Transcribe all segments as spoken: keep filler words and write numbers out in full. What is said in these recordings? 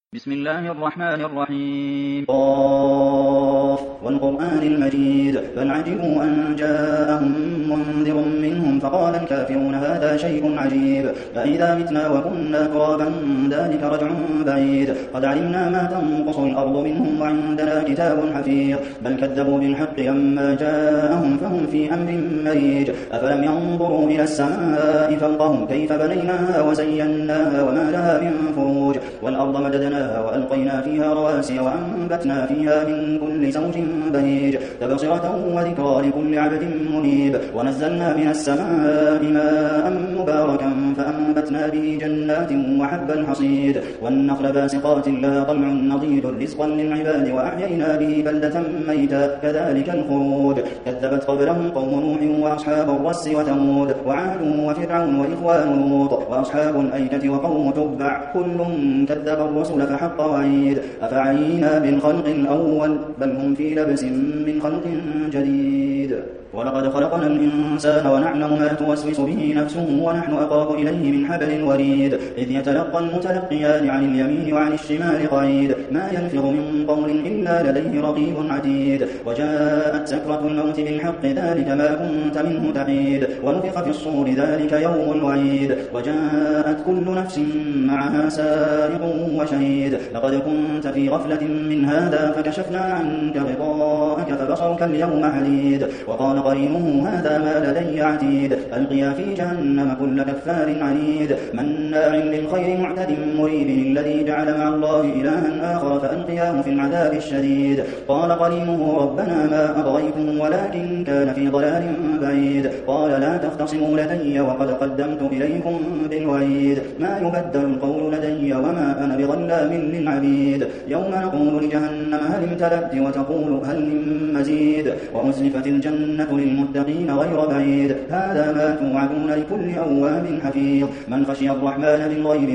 بسم الله الرحمن الرحيم قاف والقرآن المجيد بل عجبوا أن جاءهم منذر منهم فقال الكافرون هذا شيء عجيب أإذا متنا وكنا ترابا ذلك رجع بعيد قد علمنا ما تنقص الأرض منهم وعندنا كتاب حفيظ بل كذبوا بالحق لما جاءهم فهم في أمر مريج أفلم ينظروا إلى السماء فوقهم كيف بنيناها وزيناها وما لها من فروج والأرض مددناها وألقينا فيها رواسي وأنبتنا فيها من كل زوج بهيج تبصرة وذكرى لكل عبد منيب ونزلنا من السماء ماء مباركا فأنبتنا به جنات وحب الحصيد والنخل باسقات لها طلع نضيد رزقا للعباد وأحيينا به بلدة ميتا كذلك الخروج كذبت قبلهم قوم نوح وأصحاب الرس وثمود وعاد وفرعون وإخوان لوط وأصحاب الأيكة وقوم تبع كل كذب الرسل فحق وعيد أفعينا بالخلق الأول بل هم في لبس من خلق جديد ولقد خلقنا الإنسان ونعلم ما توسوس به نفسه ونحن أقرب إليه من حبل الوريد إذ يتلقى المتلقيان عن اليمين وعن الشمال قعيد ما يلفظ من قول إلا لديه رقيب عتيد وجاءت سكرة الموت بالحق ذلك ما كنت منه تحيد ونفخ في الصور ذلك يوم الوعيد وجاءت كل نفس معها سائق وشهيد لقد كنت في غفلة من هذا فكشفنا عنك غطاءك فبصرك اليوم حديد وقال قرينه هذا ما لدي عتيد ألقيا في جهنم كل كفار عنيد مناع للخير معتد مريب الذي جعل مع الله إلها آخر فألقياه في العذاب الشديد قال قرينه ربنا ما أطغيته ولكن كان في ضلال بعيد قال لا تختصموا لدي وقد قدمت إليكم بالوعيد ما يبدل القول لدي وما أنا بظلام للعبيد يوم نقول لجهنم هل امتلأت وتقول هل من مزيد وأزلفت الجنة للمتقين غير بعيد هذا ما توعدون لكل أواب حفيظ من خشي الرحمن بالغيب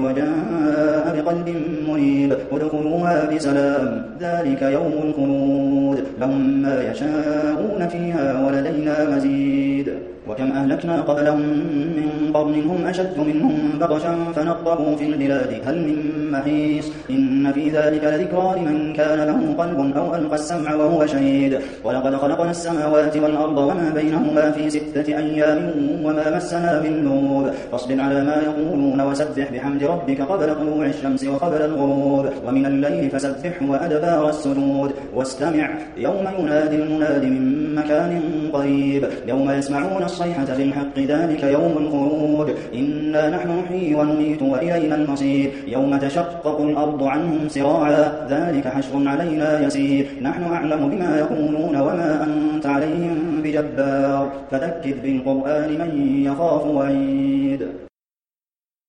وجاء بقلب منيب ادخلوها بسلام ذلك يوم الخلود لهم ما يشاءون فيها ولدينا مزيد وكم أهلكنا قبلهم من قرن هم أشد منهم بطشا فنقبوا في البلاد هل من محيص إن في ذلك لذكرى لمن كان له قلب أو ألقى السمع وهو شهيد ولقد خلقنا السماوات والأرض وما بينهما في ستة أيام وما مسنا من لغوب فاصبر على ما يقولون وسبح بحمد ربك قبل طلوع الشمس وقبل الغروب ومن الليل فسبح وأدبار السجود واستمع يوم ينادي المناد من مكان قريب يوم يسمعون الصيحة بالحق ذلك يوم الخروج إنا نحن نحيي ونميت وإلينا المصير يوم تشقق الأرض عنهم سراعا ذلك حشر علينا يسير نحن أعلم بما يقولون وما أنت عليهم بجبار فذكر بالقرآن من يخاف وعيد